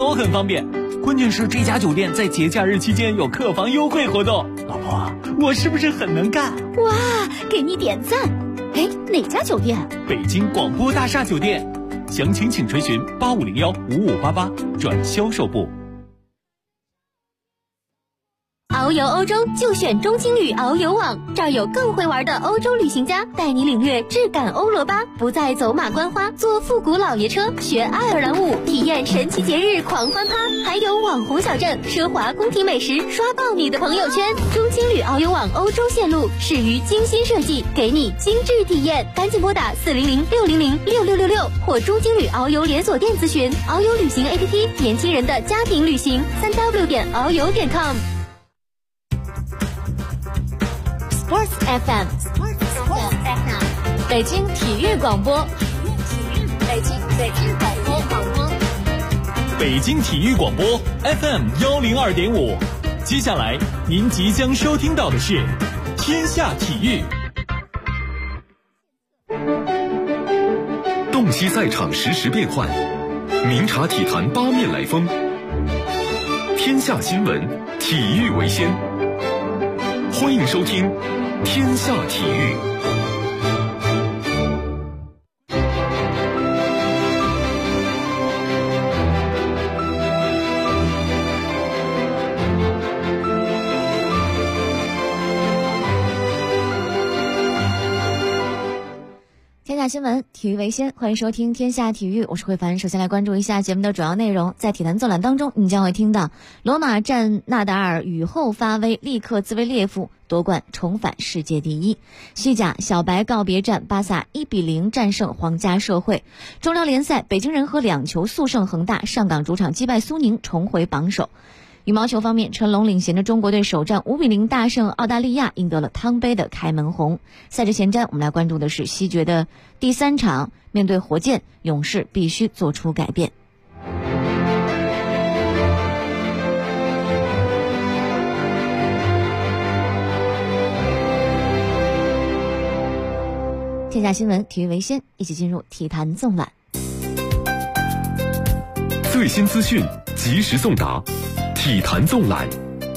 都很方便。关键是这家酒店在节假日期间有客房优惠活动。老婆，我是不是很能干？ 哇，给你点赞。哎，哪家酒店？ 北京广播大厦酒店。详情请垂询8501-5588转销售部。 遨游欧洲就选中青旅遨游网，这儿有更会玩的欧洲旅行家，带你领略质感欧罗巴，不再走马观花，坐复古老爷车，学爱尔兰舞，体验神奇节日狂欢趴，还有网红小镇、奢华宫廷美食，刷爆你的朋友圈。中青旅遨游网欧洲线路始于精心设计，给你精致体验，赶紧拨打400-600-6666或中青旅遨游连锁店咨询。遨游旅行 APP， 年轻人的家庭旅行，3w.遨游.com。Sports FM， 北京体育广播，北京体育广播 FM 102.5。接下来您即将收听到的是天下体育。 洞悉赛场实时变幻，明察体坛八面来风。天下新闻，体育为先。欢迎收听天下体育。 天下新闻，体育为先，欢迎收听天下体育，我是慧凡。首先来关注一下节目的主要内容。在体坛纵览当中，你将会听到罗马战纳达尔雨后发威，力克兹维列夫夺冠，重返世界第一。西甲小白告别战，巴萨1-0战胜皇家社会。中超联赛，北京人和2球速胜恒大，上港主场击败苏宁，重回榜首。羽毛球方面，陈龙领衔的中国队首战5-0大胜澳大利亚，赢得了汤杯的开门红。赛制前瞻，我们来关注的是西决的第3场，面对火箭，勇士必须做出改变。天下新闻，体育为先，一起进入体坛纵览。 最新资讯，及时送达，体坛纵览。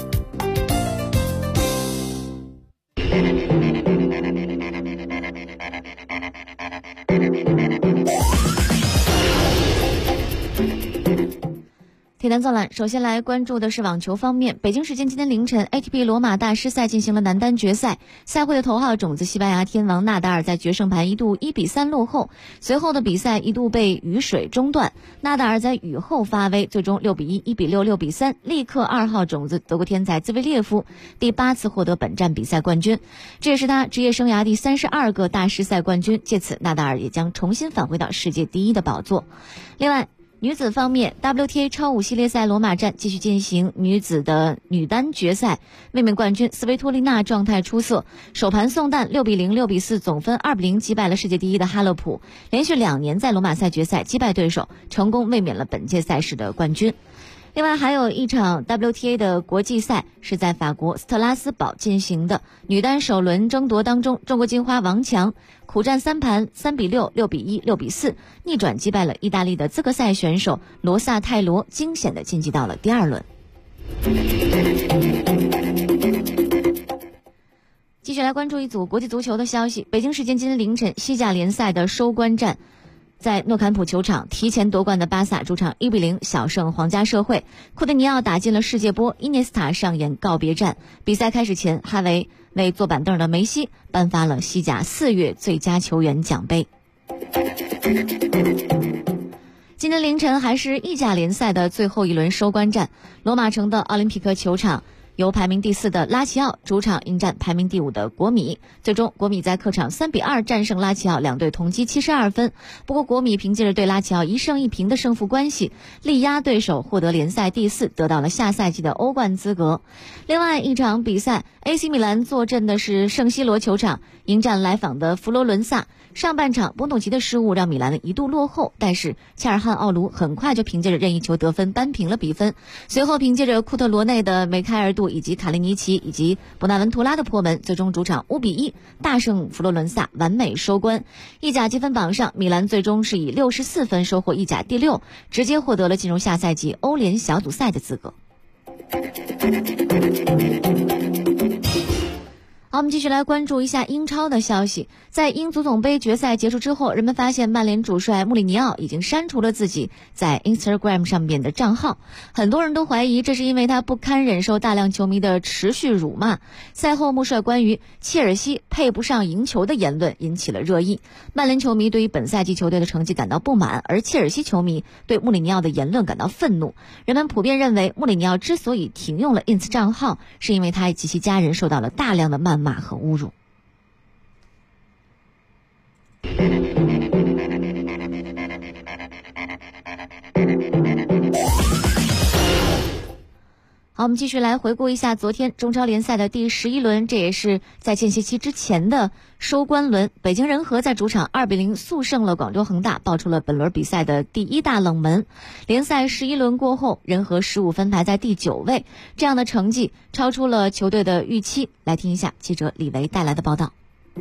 体坛纵览，首先来关注的是网球方面。北京时间今天凌晨 ATP 罗马大师赛进行了男单决赛，赛会的头号种子西班牙天王纳达尔在决胜盘一度1-3落后，随后的比赛一度被雨水中断，纳达尔在雨后发威，最终6-1、1-6、6-3力克2号种子德国天才兹维列夫，第8次获得本站比赛冠军，这也是他职业生涯第32个大师赛冠军，借此纳达尔也将重新返回到世界第一的宝座。另外女子方面 WTA 超5系列赛罗马站继续进行女子的女单决赛，卫冕冠军斯维托利娜状态出色，首盘送蛋6-0、6-4总分2-0击败了世界第一的哈勒普，连续2年在罗马赛决赛击败对手，成功卫冕了本届赛事的冠军。另外还有一场 WTA 的国际赛是在法国斯特拉斯堡进行的，女单首轮争夺当中，中国金花王强苦战3盘3-6、6-1、6-4逆转击败了意大利的资格赛选手罗萨泰罗，惊险地晋级到了第2轮。继续来关注一组国际足球的消息。北京时间今天凌晨，西甲联赛的收官战，在诺坎普球场提前夺冠的巴萨主场1-0小胜皇家社会，库蒂尼奥打进了世界波，伊涅斯塔上演告别战。比赛开始前，哈维为坐板凳的梅西颁发了西甲4月最佳球员奖杯。今天凌晨还是意甲联赛的最后一轮收官战，罗马城的奥林匹克球场由排名第4的拉齐奥主场迎战排名第5的国米，最终国米在客场3-2战胜拉齐奥，两队同积72分。不过国米凭借着对拉齐奥1胜1平的胜负关系，力压对手获得联赛第4，得到了下赛季的欧冠资格。另外一场比赛 AC 米兰坐镇的是圣西罗球场，迎战来访的佛罗伦萨， 上半场波努奇的失误让米兰一度落后，但是切尔汉奥卢很快就凭借着任意球得分扳平了比分。随后凭借着库特罗内的梅开二度以及卡利尼奇以及博纳文图拉的破门，最终主场5-1大胜佛罗伦萨，完美收官。意甲积分榜上，米兰最终是以64分收获意甲第6，直接获得了进入下赛季欧联小组赛的资格。好，我们继续来关注一下英超的消息。在英足总杯决赛结束之后，人们发现曼联主帅穆里尼奥已经删除了自己在 Instagram 上面的账号，很多人都怀疑这是因为他不堪忍受大量球迷的持续辱骂。赛后穆帅关于切尔西配不上赢球的言论引起了热议，曼联球迷对于本赛季球队的成绩感到不满，而切尔西球迷对穆里尼奥的言论感到愤怒。人们普遍认为穆里尼奥之所以停用了 ins 账号，是因为他及其家人受到了大量的谩骂和侮辱。好，我们继续来回顾一下昨天中超联赛的第11轮，这也是在间歇期之前的收官轮。北京人和在主场2-0速胜了广州恒大，爆出了本轮比赛的第一大冷门。联赛11轮过后，人和15分排在第9位，这样的成绩超出了球队的预期。来听一下记者李维带来的报道。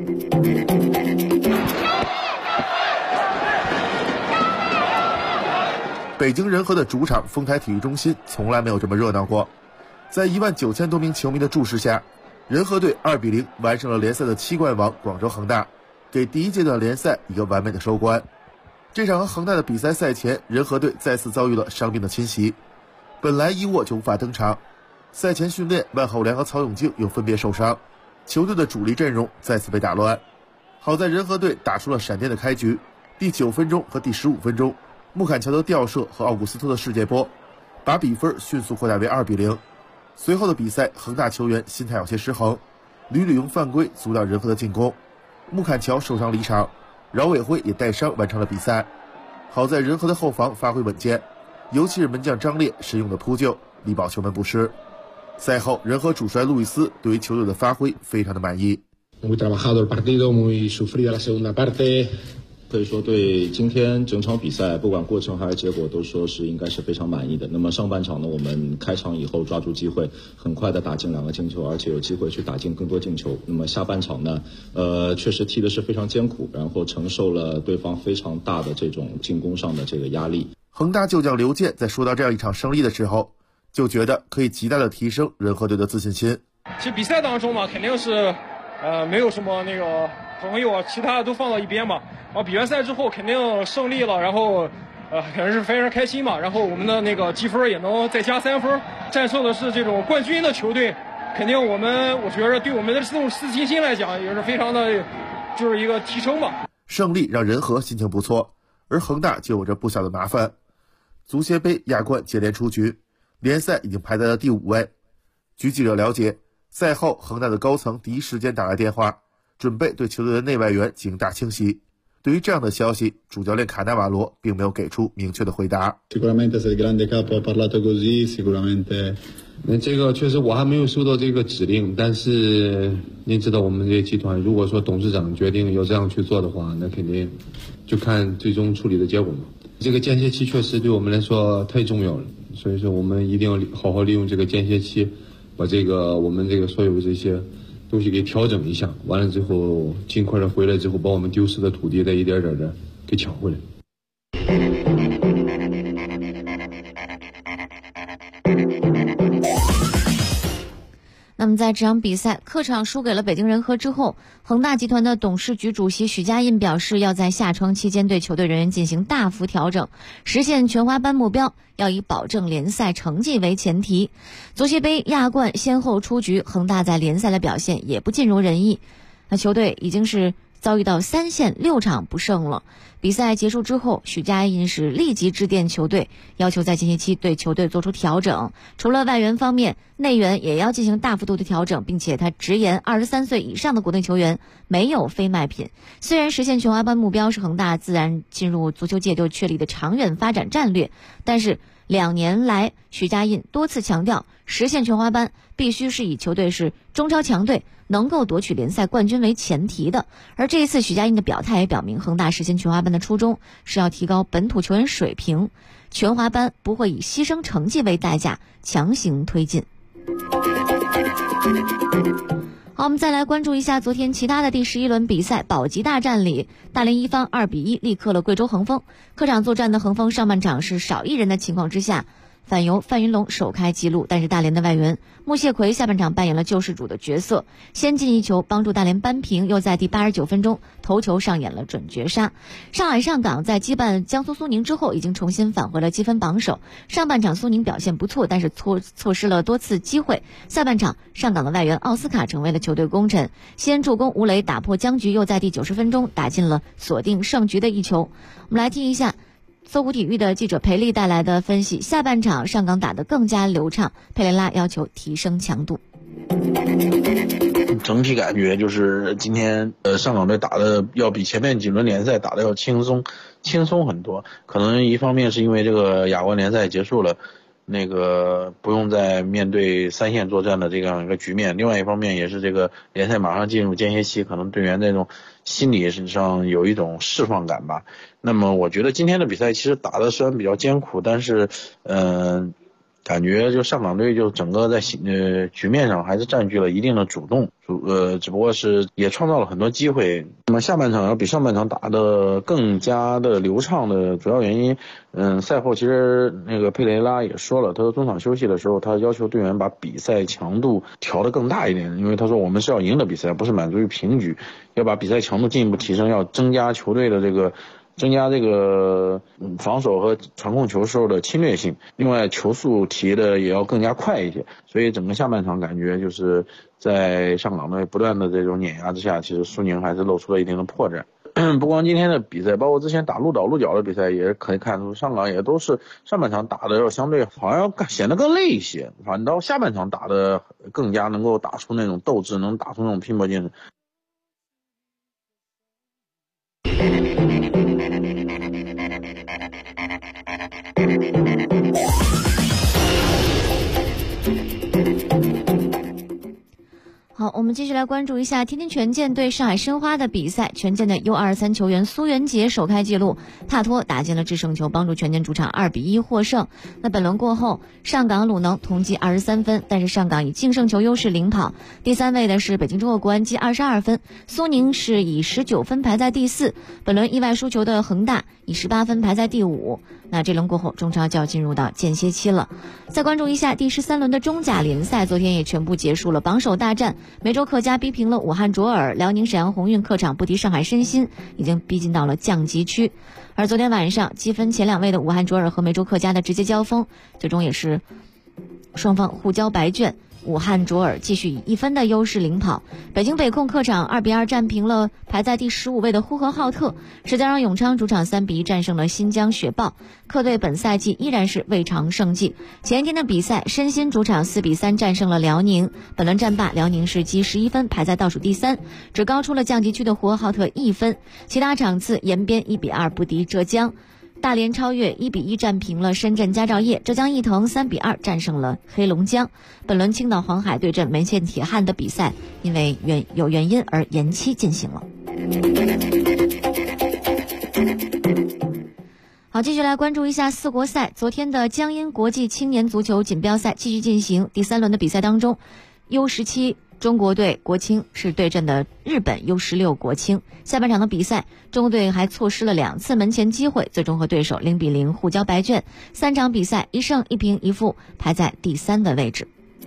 北京人和的主场丰台体育中心从来没有这么热闹过。在19000多名球迷的注视下，人和队2-0完成了联赛的7冠王广州恒大，给第一阶段联赛一个完美的收官。这场和恒大的比赛赛前，人和队再次遭遇了伤病的侵袭，本来伊沃就无法登场，赛前训练万浩良和曹永静又分别受伤，球队的主力阵容再次被打乱。好在人和队打出了闪电的开局，第9分钟和第15分钟，穆坎乔的吊射和奥古斯托的世界波，把比分迅速扩大为2-0。随后的比赛，恒大球员心态有些失衡，屡屡用犯规阻挡人和的进攻。穆坎乔受伤离场，饶伟辉也带伤完成了比赛。好在人和的后防发挥稳健，尤其是门将张烈神勇的扑救，力保球门不失。赛后，人和主帅路易斯对于球队的发挥非常的满意。 Muy trabajado el partido, muy sufrida la segunda parte。可以说对今天整场比赛不管过程还是结果都说是应该是非常满意的。那么上半场呢，我们开场以后抓住机会，很快的打进2个进球，而且有机会去打进更多进球。那么下半场呢，确实踢的是非常艰苦，然后承受了对方非常大的这种进攻上的这个压力。 恒大旧将刘健在说到这样一场胜利的时候，就觉得可以极大的提升人和队的自信心。 其实比赛当中嘛，肯定是没有什么那个朋友啊，其他的都放到一边嘛。然后比完赛之后肯定胜利了，然后肯定是非常开心嘛。然后我们的那个积分也能再加3分，战胜的是这种冠军的球队，肯定我觉得对我们的这种自信心来讲也是非常的，就是一个提升吧。 胜利让人和心情不错，而恒大就有着不小的麻烦。足协杯、亚冠接连出局，联赛已经排在了第5位。据记者了解，赛后恒大的高层第一时间打来电话，准备对球队的内外援进行大清洗。对于这样的消息，主教练卡纳瓦罗并没有给出明确的回答。 这个确实我还没有收到这个指令，但是您知道我们这些集团，如果说董事长决定要这样去做的话，那肯定就看最终处理的结果嘛。这个间歇期确实对我们来说太重要了，所以说我们一定要好好利用这个间歇期，把我们这个所有这些东西给调整一下，完了之后尽快的回来之后，把我们丢失的土地再一点点的给抢回来。 那么在这场比赛客场输给了北京人和之后，恒大集团的董事局主席许家印表示，要在下窗期间对球队人员进行大幅调整，实现全华班目标，要以保证联赛成绩为前提。足协杯、亚冠先后出局，恒大在联赛的表现也不尽如人意，那球队已经是遭遇到3线6场不胜了。比赛结束之后，许家印是立即致电球队，要求在间歇期对球队做出调整，除了外援方面，内援也要进行大幅度的调整，并且他直言23岁以上的国内球员没有非卖品。虽然实现全华班目标是恒大自然进入足球界就确立的长远发展战略，但是 2年来，许家印多次强调，实现全华班必须是以球队是中超强队，能够夺取联赛冠军为前提的。而这一次许家印的表态也表明，恒大实现全华班的初衷是要提高本土球员水平，全华班不会以牺牲成绩为代价强行推进。好，我们再来关注一下昨天其他的第11轮比赛，保级大战里，大连一方2比1力克了贵州恒丰。客场作战的恒丰上半场是少一人的情况之下，反由范云龙首开纪录，但是大连的外援穆谢奎下半场扮演了救世主的角色，先进一球帮助大连扳平，又在第89分钟头球上演了准绝杀。上海上港在击败江苏苏宁之后，已经重新返回了积分榜首。上半场苏宁表现不错，但是错失了多次机会。下半场上港的外援奥斯卡成为了球队功臣，先助攻吴磊打破僵局，又在第90分钟打进了锁定胜局的一球。我们来听一下搜狐体育的记者裴丽带来的分析，下半场上港打得更加流畅，佩雷拉要求提升强度。 整体感觉就是今天上港队打的要比前面几轮联赛打的要轻松很多，可能一方面是因为这个亚冠联赛结束了，不用再面对3线作战的这样一个局面，另外一方面也是这个联赛马上进入间歇期，可能队员那种心理上有一种释放感吧。那么我觉得今天的比赛其实打的虽然比较艰苦，但是感觉就上港队就整个在局面上还是占据了一定的主动，只不过是也创造了很多机会。那么下半场要比上半场打得更加的流畅的主要原因，赛后其实佩雷拉也说了，他说中场休息的时候，他要求队员把比赛强度调得更大一点，因为他说我们是要赢的比赛，不是满足于平局，要把比赛强度进一步提升，要增加球队的增加防守和传控球时候的侵略性，另外球速提的也要更加快一些。所以整个下半场感觉就是在上港队不断的这种碾压之下，其实苏宁还是露出了一定的破绽。不光今天的比赛，包括之前打鹿角的比赛，也可以看出上港也都是上半场打的要相对好像显得更累一些，反倒下半场打的更加能够打出那种斗志，能打出那种拼搏精神。 好，我们继续来关注一下天津权健对上海申花的比赛。权健的 U23 球员苏元杰首开纪录，帕托打进了制胜球，帮助权健主场2比1获胜。那本轮过后，上港鲁能同积23分，但是上港以净胜球优势领跑。第3位的是北京中赫国安积22分，苏宁是以19分排在第4。本轮意外输球的恒大以18分排在第5。那这轮过后，中超就要进入到间歇期了。再关注一下第13轮的中甲联赛，昨天也全部结束了榜首大战。梅州客家逼平了武汉卓尔，辽宁沈阳宏运客场不敌上海申鑫，已经逼近到了降级区。而昨天晚上积分前2位的武汉卓尔和梅州客家的直接交锋，最终也是双方互交白卷，武汉卓尔继续以1分的优势领跑。北京北控客场2比2战平了排在第15位的呼和浩特。石家庄永昌主场3比1战胜了新疆雪豹，客队本赛季依然是未尝胜绩。前一天的比赛，申鑫主场4比3战胜了辽宁，本轮战罢辽宁是积11分排在倒数第3，只高出了降级区的呼和浩特1分。其他场次，延边1比2不敌浙江，大连超越1比1战平了深圳佳兆业，浙江毅腾3比2战胜了黑龙江。本轮青岛黄海对阵梅县铁汉的比赛，因为有原因而延期进行了。好，继续来关注一下4国赛。昨天的江阴国际青年足球锦标赛继续进行，第3轮的比赛当中，U17中国队国青是对阵的日本 U16 国青。下半场的比赛，中国队还错失了2次门前机会，最终和对手0比0互交白卷。3场比赛1胜1平1负，排在第3的位置。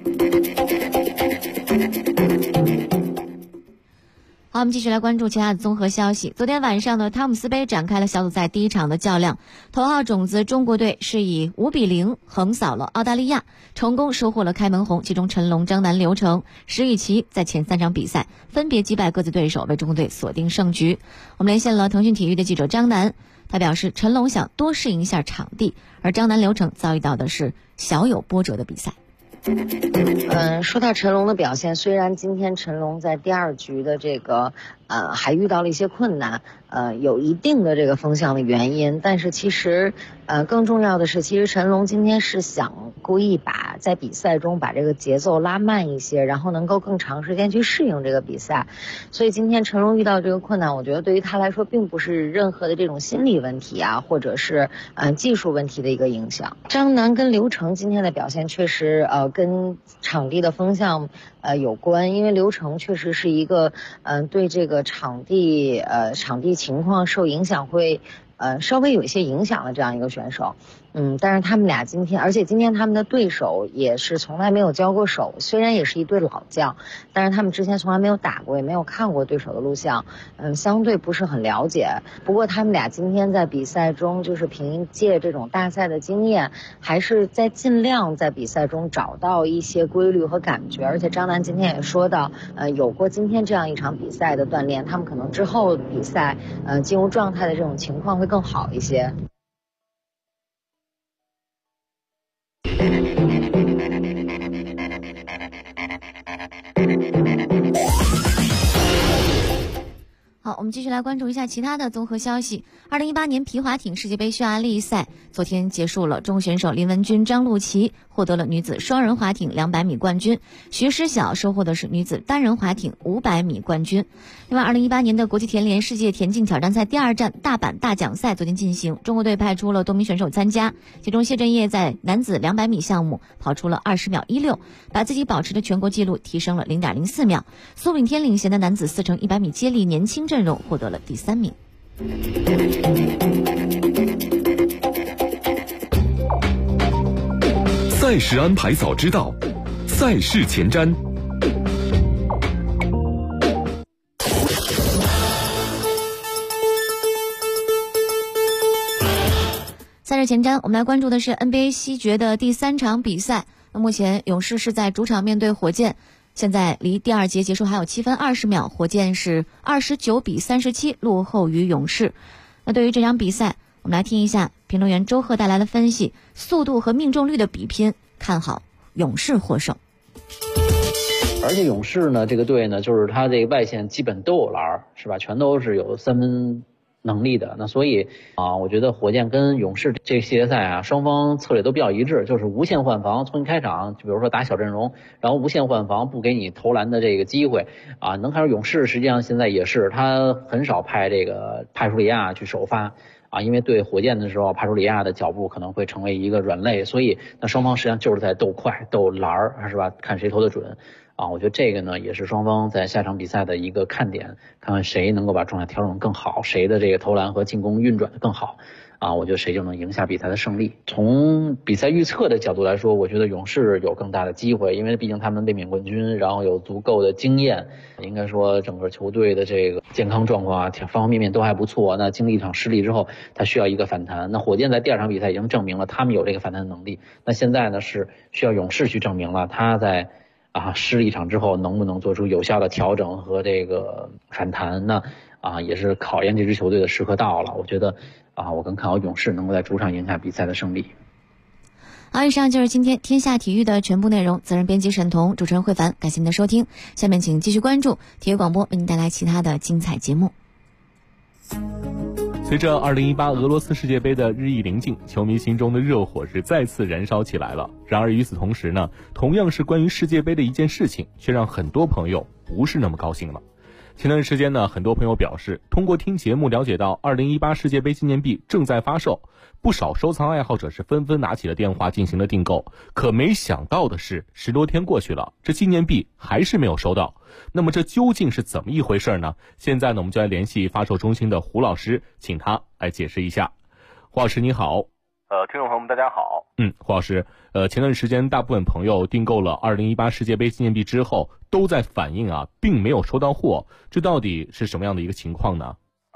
好，我们继续来关注其他的综合消息。昨天晚上的汤姆斯杯展开了小组赛第1场的较量，头号种子中国队是以5比0横扫了澳大利亚，成功收获了开门红。其中陈龙、张楠、刘成、石宇奇在前3场比赛分别击败各自对手，为中国队锁定胜局。我们连线了腾讯体育的记者张楠，他表示陈龙想多适应一下场地，而张楠、刘成遭遇到的是小有波折的比赛。 说到陈龙的表现，虽然今天陈龙在第2局的这个还遇到了一些困难，有一定的这个风向的原因，但是其实更重要的是，其实陈龙今天是想故意在比赛中把这个节奏拉慢一些，然后能够更长时间去适应这个比赛。所以今天陈龙遇到这个困难，我觉得对于他来说并不是任何的这种心理问题啊，或者是技术问题的一个影响。张楠跟刘成今天的表现确实跟场地的风向有关，因为刘成确实是一个对这个场地情况受影响会稍微有一些影响的这样一个选手。但是他们俩今天，而且今天他们的对手也是从来没有交过手，虽然也是一对老将，但是他们之前从来没有打过，也没有看过对手的录像，相对不是很了解。不过他们俩今天在比赛中，就是凭借这种大赛的经验，还是在尽量在比赛中找到一些规律和感觉。而且张楠今天也说到，有过今天这样一场比赛的锻炼，他们可能之后比赛进入状态的这种情况会更好一些。 好，我们继续来关注一下其他的综合消息。2018年皮划艇世界杯匈牙利赛昨天结束了，中国选手林文君、张路琦获得了女子双人划艇200米冠军，徐诗晓收获的是女子单人划艇500米冠军。另外，2018年的国际田联世界田径挑战赛第2站大阪大奖赛昨天进行，中国队派出了多名选手参加，其中谢震业在男子200米项目跑出了20秒16，把自己保持的全国纪录提升了0.04秒。苏炳添领衔的男子4乘100米接力年轻阵容获得了第3名。 赛事安排早知道，赛事前瞻。 赛事前瞻，我们来关注的是 NBA 西决的第3场比赛。那目前勇士是在主场面对火箭，现在离第2节结束还有7分20秒，火箭是29比37落后于勇士。那对于这场比赛，我们来听一下评论员周贺带来的分析，速度和命中率的比拼，看好勇士获胜。 而且勇士呢，这个队呢，就是他这个外线基本都有篮，是吧？全都是有3分能力的。那所以我觉得火箭跟勇士这个系列赛双方策略都比较一致，就是无限换防，从一开场就比如说打小阵容，然后无限换防，不给你投篮的这个机会能看出勇士实际上现在也是他很少派这个帕楚里亚去首发因为对火箭的时候，帕楚里亚的脚步可能会成为一个软肋，所以那双方实际上就是在斗快斗篮是吧？看谁投得准我觉得这个呢也是双方在下场比赛的一个看点，看看谁能够把状态调整更好，谁的这个投篮和进攻运转的更好我觉得谁就能赢下比赛的胜利。从比赛预测的角度来说，我觉得勇士有更大的机会，因为毕竟他们卫冕冠军，然后有足够的经验，应该说整个球队的这个健康状况方方面面都还不错。那经历一场失利之后，他需要一个反弹。那火箭在第2场比赛已经证明了他们有这个反弹能力，那现在呢是需要勇士去证明了他在失利一场之后能不能做出有效的调整和这个反弹呢？也是考验这支球队的时刻到了。我觉得我更看好勇士能够在主场赢下比赛的胜利。 好，以上就是今天天下体育的全部内容。责任编辑沈彤，主持人慧凡，感谢您的收听。下面请继续关注体育广播，为您带来其他的精彩节目。 随着2018俄罗斯世界杯的日益临近，球迷心中的热火是再次燃烧起来了。然而与此同时呢，同样是关于世界杯的一件事情，却让很多朋友不是那么高兴了。前段时间呢，很多朋友表示通过听节目了解到2018世界杯纪念币正在发售，不少收藏爱好者是纷纷拿起了电话进行了订购。可没想到的是，10多天过去了，这纪念币还是没有收到。那么这究竟是怎么一回事呢？现在呢，我们就来联系发售中心的胡老师，请他来解释一下。胡老师你好。 听众朋友们大家好。 胡老师，前段时间大部分朋友订购了2018世界杯纪念币之后，都在反映并没有收到货，这到底是什么样的一个情况呢？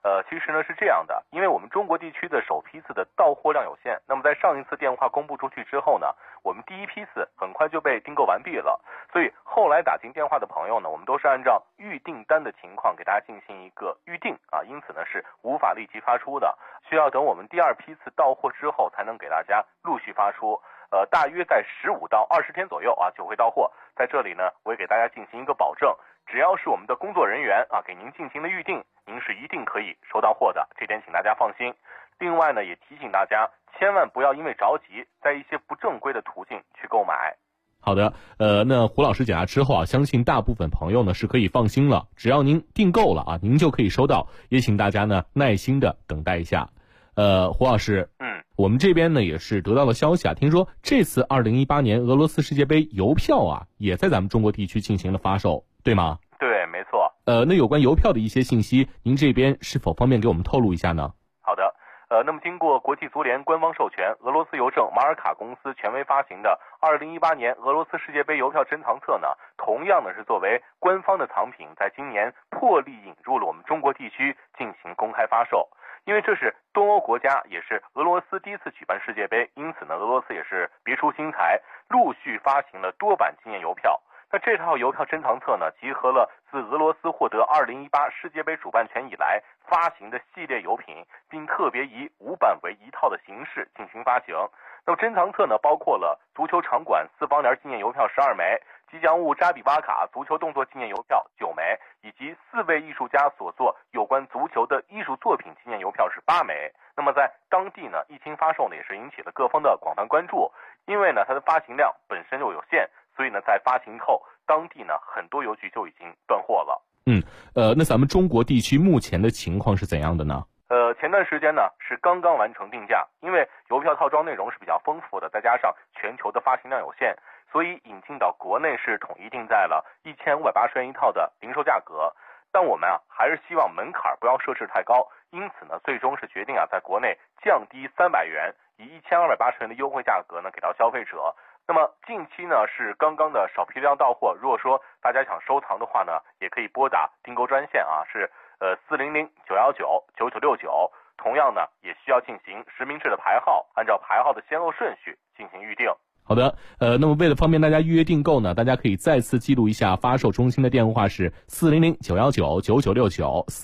其实呢是这样的，因为我们中国地区的首批次的到货量有限，那么在上一次电话公布出去之后呢，我们第一批次很快就被订购完毕了，所以后来打进电话的朋友呢，我们都是按照预订单的情况给大家进行一个预定啊，因此呢是无法立即发出的，需要等我们第二批次到货之后才能给大家陆续发出。大约在15到20天左右啊就会到货。在这里呢，我也给大家进行一个保证，只要是我们的工作人员啊给您进行的预定，您是一定可以收到货的，这点请大家放心。另外呢，也提醒大家千万不要因为着急，在一些不正规的途径去购买。 好的，那胡老师解答之后啊，相信大部分朋友呢是可以放心了，只要您订购了啊，您就可以收到，也请大家呢耐心的等待一下。胡老师，我们这边呢也是得到了消息啊，听说这次2018年俄罗斯世界杯邮票啊，也在咱们中国地区进行了发售，对吗？ 对，没错。 那有关邮票的一些信息，您这边是否方便给我们透露一下呢？ 好的，那么经过国际足联官方授权，俄罗斯邮政马尔卡公司权威发行的2018年俄罗斯世界杯邮票珍藏册呢，同样呢是作为官方的藏品，在今年破例引入了我们中国地区进行公开发售。因为这是东欧国家，也是俄罗斯第一次举办世界杯，因此呢，俄罗斯也是别出心裁，陆续发行了多版纪念邮票。那这套邮票珍藏册呢，集合了自俄罗斯获得2018世界杯主办权以来发行的系列邮品，并特别以5版为一套的形式进行发行。那么珍藏册呢，包括了足球场馆4方联纪念邮票12枚，吉祥物扎比瓦卡足球动作纪念邮票9枚，以及4位艺术家所作有关足球的艺术作品纪念邮票是8枚。那么在当地呢，一经发售呢，也是引起了各方的广泛关注。因为呢，它的发行量本身就有限，所以呢，在发行后，当地呢很多邮局就已经断货了。 那咱们中国地区目前的情况是怎样的呢？ 前段时间呢是刚刚完成定价，因为邮票套装内容是比较丰富的，再加上全球的发行量有限，所以引进到国内是统一定在了1580元一套的零售价格。但我们还是希望门槛不要设置太高，因此呢，最终是决定在国内降低300元，以1280元的优惠价格呢给到消费者。那么近期呢是刚刚的少批量到货，如果说大家想收藏的话呢，也可以拨打订购专线是400-919-9969，同样呢也需要进行实名制的排号，按照排号的先后顺序进行预定。 好的，那么为了方便大家预约订购呢，大家可以再次记录一下发售中心的电话是400-919-9969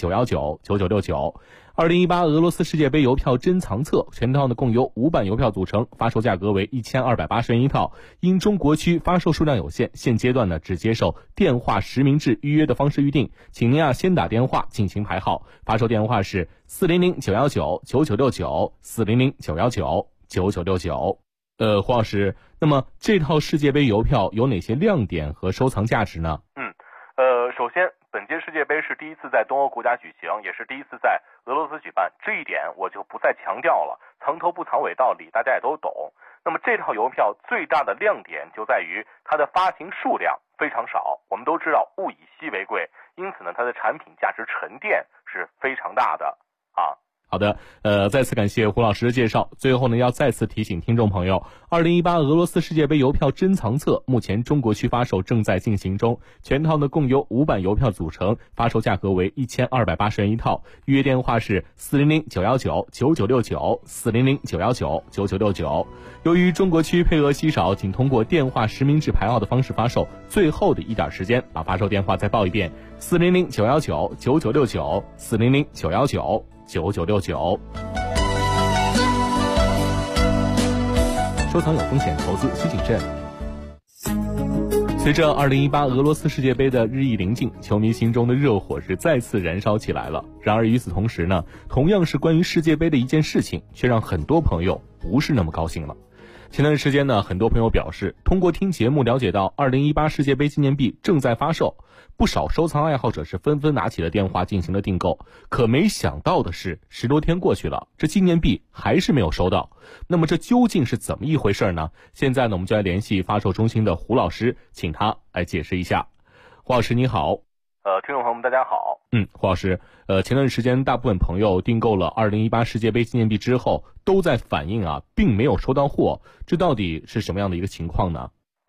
400-919-9969。2018俄罗斯世界杯邮票珍藏册全套呢共由5版邮票组成，发售价格为1280元一套。因中国区发售数量有限，现阶段呢只接受电话实名制预约的方式预定，请您先打电话进行排号，发售电话是400-919-9969 400-919-9969。胡老师，那么这套世界杯邮票有哪些亮点和收藏价值呢？ 首先本届世界杯是第一次在东欧国家举行，也是第一次在俄罗斯举办，这一点我就不再强调了，藏头不藏尾道理大家也都懂。那么这套邮票最大的亮点就在于它的发行数量非常少，我们都知道物以稀为贵，因此呢它的产品价值沉淀是非常大的啊。 好的，再次感谢胡老师的介绍。最后呢，要再次提醒听众朋友，2018俄罗斯世界杯邮票珍藏册目前中国区发售正在进行中，全套呢共由5版邮票组成，发售价格为1280元一套。预约电话是400-919-9969 400-919-9969。由于中国区配额稀少，仅通过电话实名制排号的方式发售，最后的一点时间，把发售电话再报一遍：400-919-9969 400-919-9969。收藏有风险，投资需谨慎。随着2018俄罗斯世界杯的日益临近，球迷心中的热火是再次燃烧起来了。然而与此同时呢，同样是关于世界杯的一件事情，却让很多朋友不是那么高兴了。前段时间呢，很多朋友表示，通过听节目了解到2018世界杯纪念币正在发售，不少收藏爱好者是纷纷拿起了电话进行了订购。可没想到的是，10多天过去了，这纪念币还是没有收到。那么这究竟是怎么一回事呢？现在呢，我们就来联系发售中心的胡老师，请他来解释一下。胡老师你好。 听众朋友们大家好。 胡老师，前段时间大部分朋友订购了2018世界杯纪念币之后，都在反映并没有收到货，这到底是什么样的一个情况呢？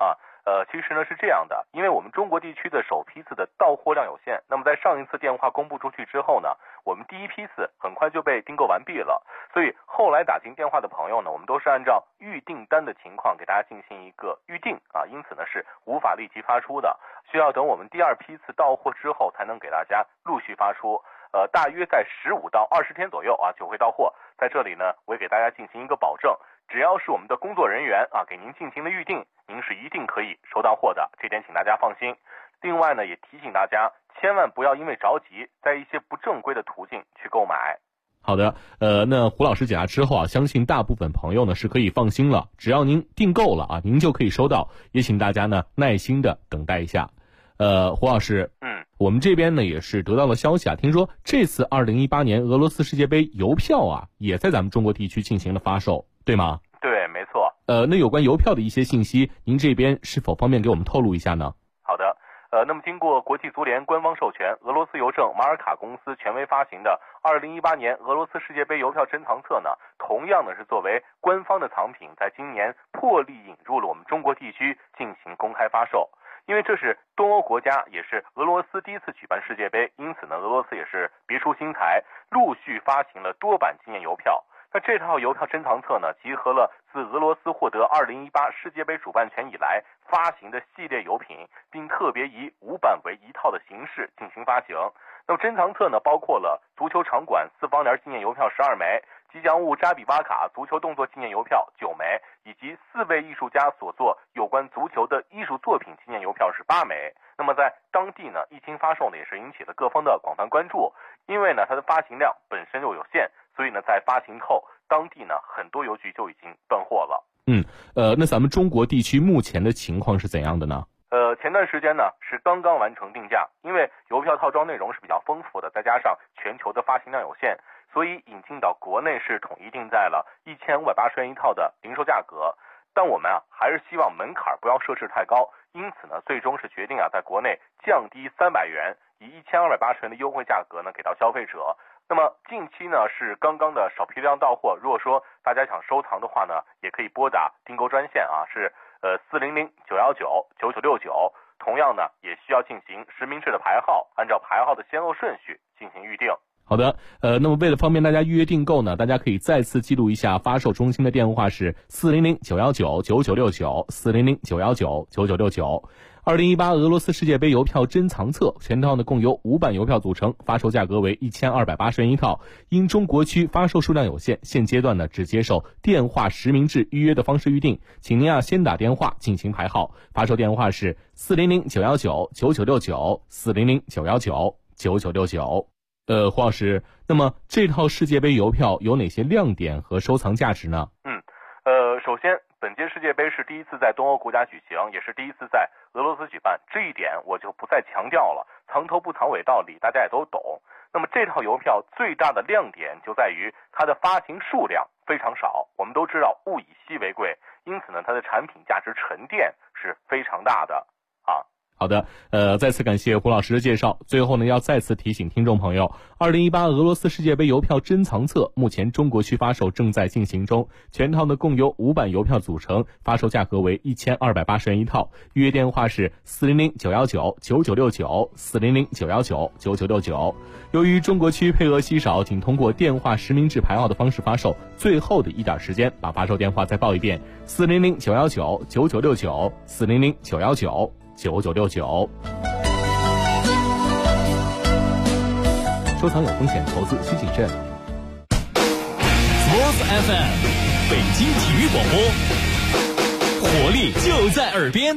其实呢是这样的，因为我们中国地区的首批次的到货量有限，那么在上一次电话公布出去之后呢，我们第一批次很快就被订购完毕了，所以后来打进电话的朋友呢，我们都是按照预订单的情况给大家进行一个预定啊，因此呢是无法立即发出的，需要等我们第二批次到货之后才能给大家陆续发出。大约在15到20天左右啊就会到货。在这里呢，我也给大家进行一个保证，只要是我们的工作人员啊给您进行的预定，您是一定可以收到货的，这点请大家放心。另外呢，也提醒大家千万不要因为着急，在一些不正规的途径去购买。 好的，那胡老师解答之后啊，相信大部分朋友呢是可以放心了，只要您订购了啊，您就可以收到，也请大家呢耐心的等待一下。胡老师，我们这边呢也是得到了消息啊，听说这次2018年俄罗斯世界杯邮票啊，也在咱们中国地区进行了发售，对吗？ 对，没错。 那有关邮票的一些信息，您这边是否方便给我们透露一下呢？ 好的，那么经过国际足联官方授权，俄罗斯邮政马尔卡公司权威发行的2018年俄罗斯世界杯邮票珍藏册呢，同样呢是作为官方的藏品，在今年破例引入了我们中国地区进行公开发售。因为这是东欧国家，也是俄罗斯第一次举办世界杯，因此呢，俄罗斯也是别出心裁，陆续发行了多版纪念邮票。那这套邮票珍藏册呢，集合了自俄罗斯获得2018世界杯主办权以来发行的系列邮品，并特别以5版为一套的形式进行发行。那么珍藏册呢，包括了足球场馆4方联纪念邮票12枚，吉祥物扎比巴卡足球动作纪念邮票9枚，以及4位艺术家所作有关足球的艺术作品纪念邮票是8枚。那么在当地呢，一经发售呢，也是引起了各方的广泛关注，因为呢它的发行量本身就有限，所以呢在发行后，当地呢很多邮局就已经断货了。 那咱们中国地区目前的情况是怎样的呢？ 前段时间呢是刚刚完成定价，因为邮票套装内容是比较丰富的，再加上全球的发行量有限，所以引进到国内是统一定在了1580元一套的零售价格。但我们还是希望门槛不要设置太高，因此呢最终是决定在国内降低300元，以1280元的优惠价格呢给到消费者。那么近期呢是刚刚的少批量到货，如果说大家想收藏的话呢，也可以拨打订购专线是400-919-9969，同样呢也需要进行实名制的排号，按照排号的先后顺序进行预定。 好的，那么为了方便大家预约订购呢，大家可以再次记录一下发售中心的电话是400-919-9969 400-919-9969。2018俄罗斯世界杯邮票珍藏册全套呢共由5版邮票组成，发售价格为1280元一套。因中国区发售数量有限，现阶段呢只接受电话实名制预约的方式预定，请您先打电话进行排号，发售电话是400-919-9969 400-919-9969。胡老师，那么这套世界杯邮票有哪些亮点和收藏价值呢？ 首先本届世界杯是第一次在东欧国家举行，也是第一次在俄罗斯举办，这一点我就不再强调了，藏头不藏尾道理大家也都懂。那么这套邮票最大的亮点就在于它的发行数量非常少，我们都知道物以稀为贵，因此呢它的产品价值沉淀是非常大的好的，再次感谢胡老师的介绍。最后呢，要再次提醒听众朋友，2018俄罗斯世界杯邮票珍藏册目前中国区发售正在进行中，全套呢共由5版邮票组成，发售价格为1280元一套。预约电话是400-919-9969 400-919-9969。由于中国区配额稀少，仅通过电话实名制排号的方式发售，最后的一点时间，把发售电话再报一遍：400-919-9969 400-919-9969。收藏有风险，投资需谨慎。 Sports FM， 北京体育广播，活力就在耳边。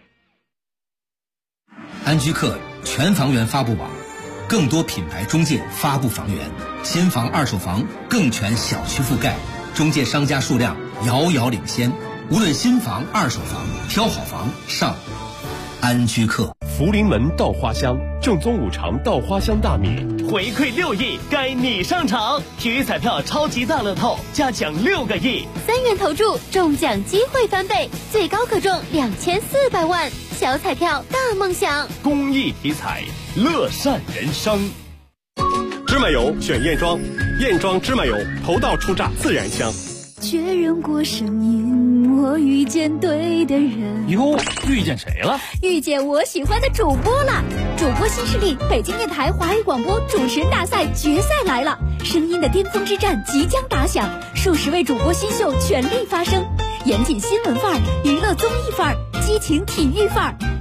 安居客全房源发布网，更多品牌中介发布房源，新房二手房更全小区覆盖，中介商家数量遥遥领先。无论新房二手房，挑好房上安居客。 福临门稻花香，正宗五常稻花香大米， 回馈6亿，该你上场！体育彩票超级大乐透，加奖6个亿 ，3元投注，中奖机会翻倍，最高可中2400万。小彩票大梦想， 公益体彩，乐善人生。芝麻油选燕庄，燕庄芝麻油，头道出榨自然香。 确认过声音。 我遇见对的人。 哟，遇见谁了？ 遇见我喜欢的主播了。主播新势力，北京电台华语广播主持人大赛决赛来了，声音的巅峰之战即将打响，数十位主播新秀全力发声，严谨新闻范儿，娱乐综艺范儿，激情体育范儿。